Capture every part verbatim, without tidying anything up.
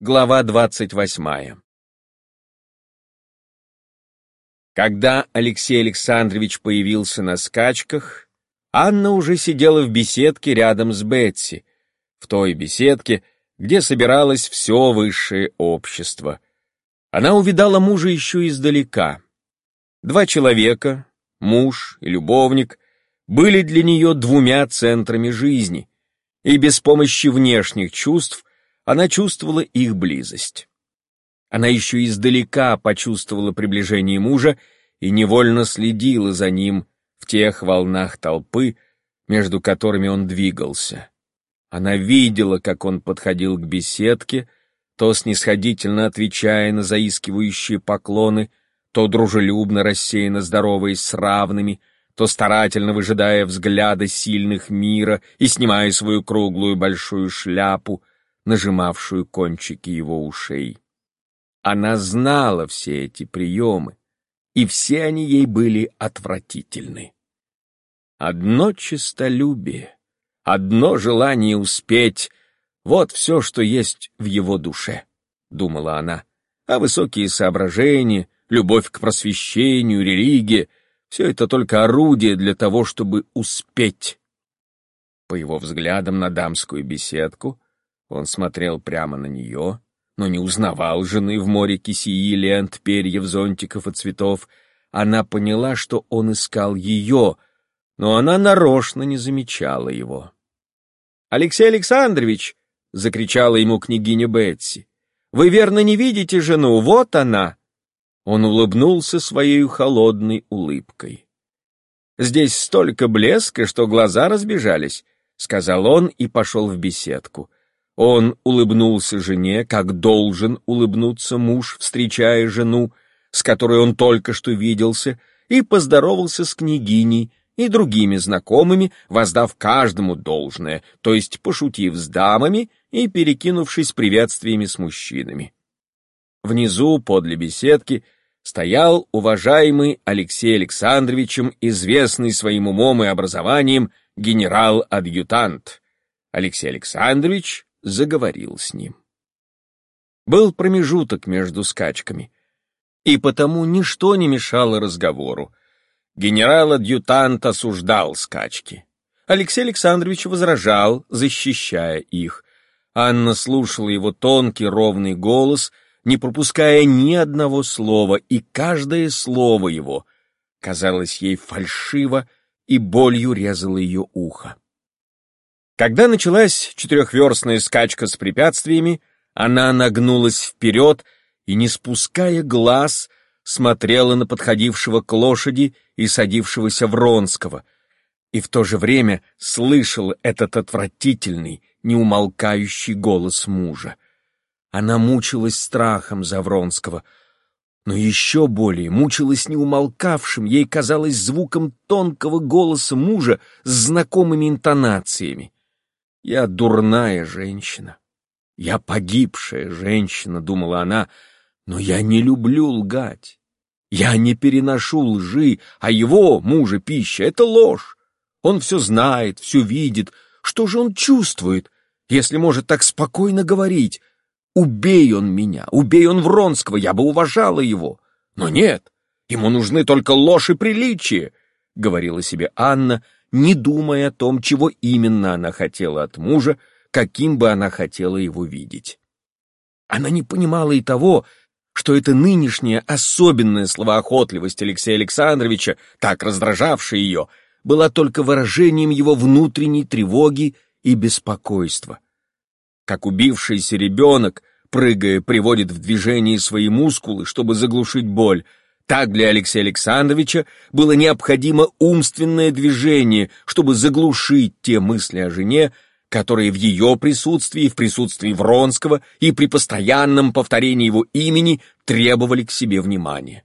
Глава двадцать восьмая. Когда Алексей Александрович появился на скачках, Анна уже сидела в беседке рядом с Бетси, в той беседке, где собиралось все высшее общество. Она увидала мужа еще издалека. Два человека, муж и любовник, были для нее двумя центрами жизни, и без помощи внешних чувств она чувствовала их близость. Она еще издалека почувствовала приближение мужа и невольно следила за ним в тех волнах толпы, между которыми он двигался. Она видела, как он подходил к беседке, то снисходительно отвечая на заискивающие поклоны, то дружелюбно рассеянно здороваясь с равными, то старательно выжидая взгляда сильных мира и снимая свою круглую большую шляпу, нажимавшую кончики его ушей. Она знала все эти приемы, и все они ей были отвратительны. Одно честолюбие, одно желание успеть — вот все, что есть в его душе, — думала она, а высокие соображения, любовь к просвещению, религия — все это только орудие для того, чтобы успеть. По его взглядам на дамскую беседку он смотрел прямо на нее, но не узнавал жены в море кисеи, лент, перьев, зонтиков и цветов. Она поняла, что он искал ее, но она нарочно не замечала его. «Алексей Александрович!» — закричала ему княгиня Бетси. «Вы верно не видите жену? Вот она!» Он улыбнулся своей холодной улыбкой. «Здесь столько блеска, что глаза разбежались», — сказал он и пошел в беседку. Он улыбнулся жене, как должен улыбнуться муж, встречая жену, с которой он только что виделся, и поздоровался с княгиней и другими знакомыми, воздав каждому должное, то есть пошутив с дамами и перекинувшись приветствиями с мужчинами. Внизу, подле беседки, стоял уважаемый Алексеем Александровичем, известный своим умом и образованием, генерал-адъютант. Алексей Александрович заговорил с ним. Был промежуток между скачками, и потому ничто не мешало разговору. Генерал-адъютант осуждал скачки. Алексей Александрович возражал, защищая их. Анна слушала его тонкий ровный голос, не пропуская ни одного слова, и каждое слово его казалось ей фальшиво и болью резало ее ухо. Когда началась четырехверстная скачка с препятствиями, она нагнулась вперед и, не спуская глаз, смотрела на подходившего к лошади и садившегося Вронского, и в то же время слышала этот отвратительный, неумолкающий голос мужа. Она мучилась страхом за Вронского, но еще более мучилась неумолкавшим, ей казалось, звуком тонкого голоса мужа с знакомыми интонациями. «Я дурная женщина, я погибшая женщина», — думала она, — «но я не люблю лгать. Я не переношу лжи, а его, мужа, пища — это ложь. Он все знает, все видит. Что же он чувствует, если может так спокойно говорить? Убей он меня, убей он Вронского, я бы уважала его. Но нет, ему нужны только ложь и приличие», — говорила себе Анна, не думая о том, чего именно она хотела от мужа, каким бы она хотела его видеть. Она не понимала и того, что эта нынешняя особенная словоохотливость Алексея Александровича, так раздражавшая ее, была только выражением его внутренней тревоги и беспокойства. Как убившийся ребенок, прыгая, приводит в движение свои мускулы, чтобы заглушить боль, так для Алексея Александровича было необходимо умственное движение, чтобы заглушить те мысли о жене, которые в ее присутствии, в присутствии Вронского и при постоянном повторении его имени требовали к себе внимания.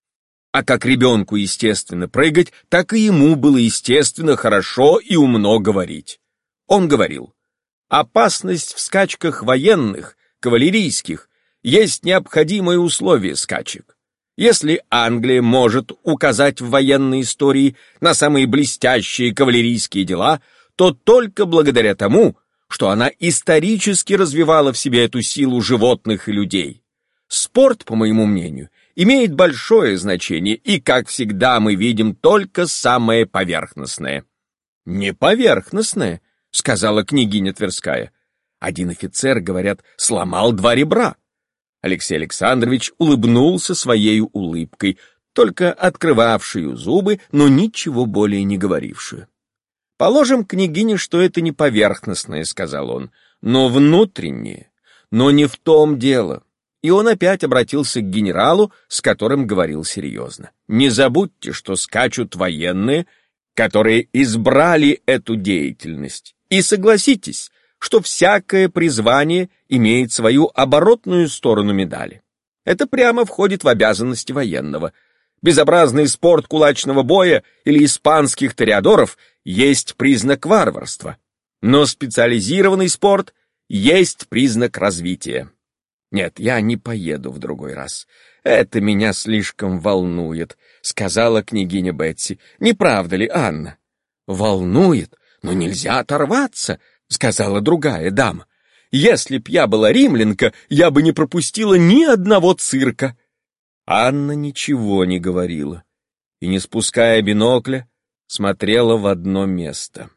А как ребенку естественно прыгать, так и ему было естественно хорошо и умно говорить. Он говорил: «Опасность в скачках военных, кавалерийских, есть необходимое условие скачек. Если Англия может указать в военной истории на самые блестящие кавалерийские дела, то только благодаря тому, что она исторически развивала в себе эту силу животных и людей. Спорт, по моему мнению, имеет большое значение, и, как всегда, мы видим только самое поверхностное. «Не поверхностное», — сказала княгиня Тверская. «Один офицер, говорят, сломал два ребра». Алексей Александрович улыбнулся своей улыбкой, только открывавшую зубы, но ничего более не говорившую. «Положим, княгине, что это не поверхностное», — сказал он, — «но внутреннее, но не в том дело». И он опять обратился к генералу, с которым говорил серьезно. «Не забудьте, что скачут военные, которые избрали эту деятельность. И согласитесь, что всякое призвание имеет свою оборотную сторону медали. Это прямо входит в обязанности военного. Безобразный спорт кулачного боя или испанских тореадоров есть признак варварства, но специализированный спорт есть признак развития. Нет, я не поеду в другой раз. Это меня слишком волнует», — сказала княгиня Бетси. «Не правда ли, Анна?» «Волнует, но нельзя оторваться», — сказала другая дама. «Если б я была римлянка, я бы не пропустила ни одного цирка». Анна ничего не говорила и, не спуская бинокля, смотрела в одно место.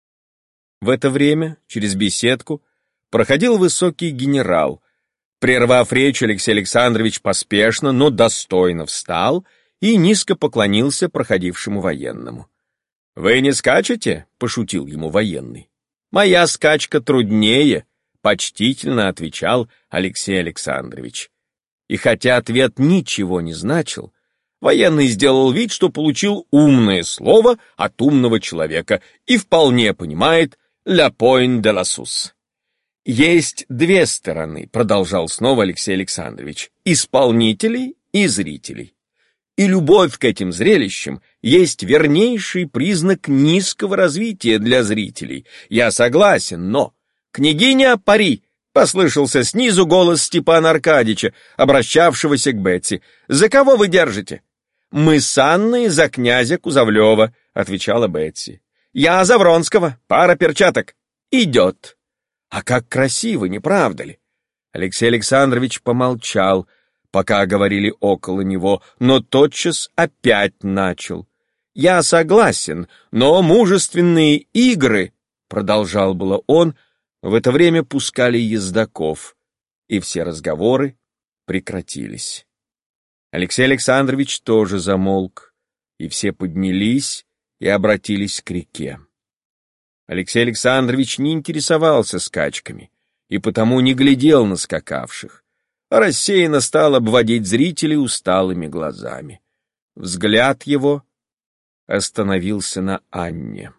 В это время через беседку проходил высокий генерал. Прервав речь, Алексей Александрович поспешно, но достойно встал и низко поклонился проходившему военному. «Вы не скачете?» — пошутил ему военный. «Моя скачка труднее», — почтительно отвечал Алексей Александрович. И хотя ответ ничего не значил, военный сделал вид, что получил умное слово от умного человека и вполне понимает «la point de la sus». «Есть две стороны», — продолжал снова Алексей Александрович, — «исполнителей и зрителей. И любовь к этим зрелищам есть вернейший признак низкого развития для зрителей. Я согласен, но...» «Княгиня, пари!» — послышался снизу голос Степана Аркадьича, обращавшегося к Бетси. «За кого вы держите?» «Мы с Анной за князя Кузовлева», — отвечала Бетси. «Я за Вронского, пара перчаток». «Идет». «А как красиво, не правда ли?» Алексей Александрович помолчал, пока говорили около него, но тотчас опять начал. «Я согласен, но мужественные игры», — продолжал было он, в это время пускали ездаков, и все разговоры прекратились. Алексей Александрович тоже замолк, и все поднялись и обратились к реке. Алексей Александрович не интересовался скачками и потому не глядел на скакавших, а рассеянно стал обводить зрителей усталыми глазами. Взгляд его остановился на Анне.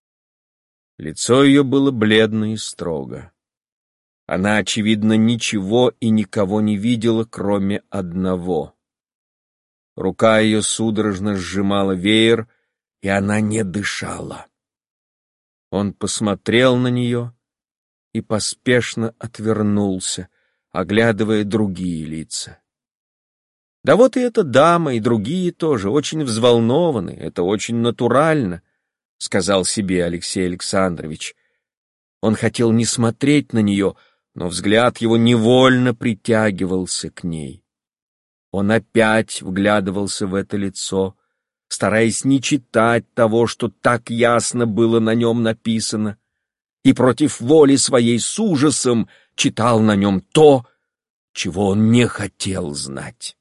Лицо ее было бледно и строго. Она, очевидно, ничего и никого не видела, кроме одного. Рука ее судорожно сжимала веер, и она не дышала. Он посмотрел на нее и поспешно отвернулся, оглядывая другие лица. Да вот и эта дама, и другие тоже очень взволнованы, это очень натурально, — сказал себе Алексей Александрович. Он хотел не смотреть на нее, но взгляд его невольно притягивался к ней. Он опять вглядывался в это лицо, стараясь не читать того, что так ясно было на нем написано, и против воли своей с ужасом читал на нем то, чего он не хотел знать.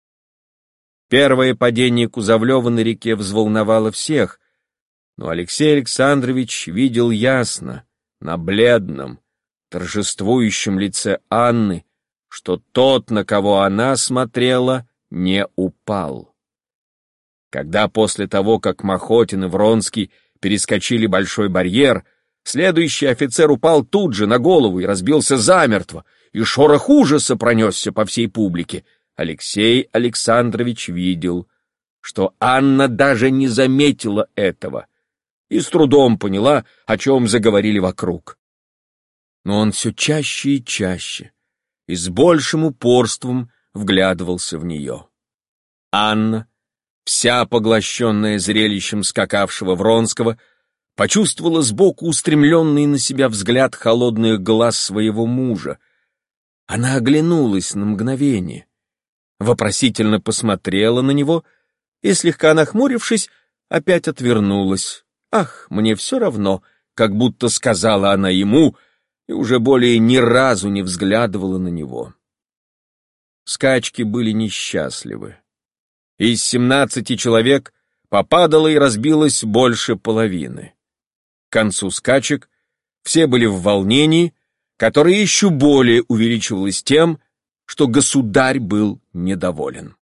Первое падение Кузовлева на реке взволновало всех, но Алексей Александрович видел ясно, на бледном, торжествующем лице Анны, что тот, на кого она смотрела, не упал. Когда после того, как Махотин и Вронский перескочили большой барьер, следующий офицер упал тут же на голову и разбился замертво, и шорох ужаса пронесся по всей публике, Алексей Александрович видел, что Анна даже не заметила этого и с трудом поняла, о чем заговорили вокруг. Но он все чаще и чаще и с большим упорством вглядывался в нее. Анна, вся поглощенная зрелищем скакавшего Вронского, почувствовала сбоку устремленный на себя взгляд холодных глаз своего мужа. Она оглянулась на мгновение, вопросительно посмотрела на него и, слегка нахмурившись, опять отвернулась. «Ах, мне все равно», как будто сказала она ему, и уже более ни разу не взглядывала на него. Скачки были несчастливы. Из семнадцати человек попадало и разбилось больше половины. К концу скачек все были в волнении, которое еще более увеличивалось тем, что государь был недоволен.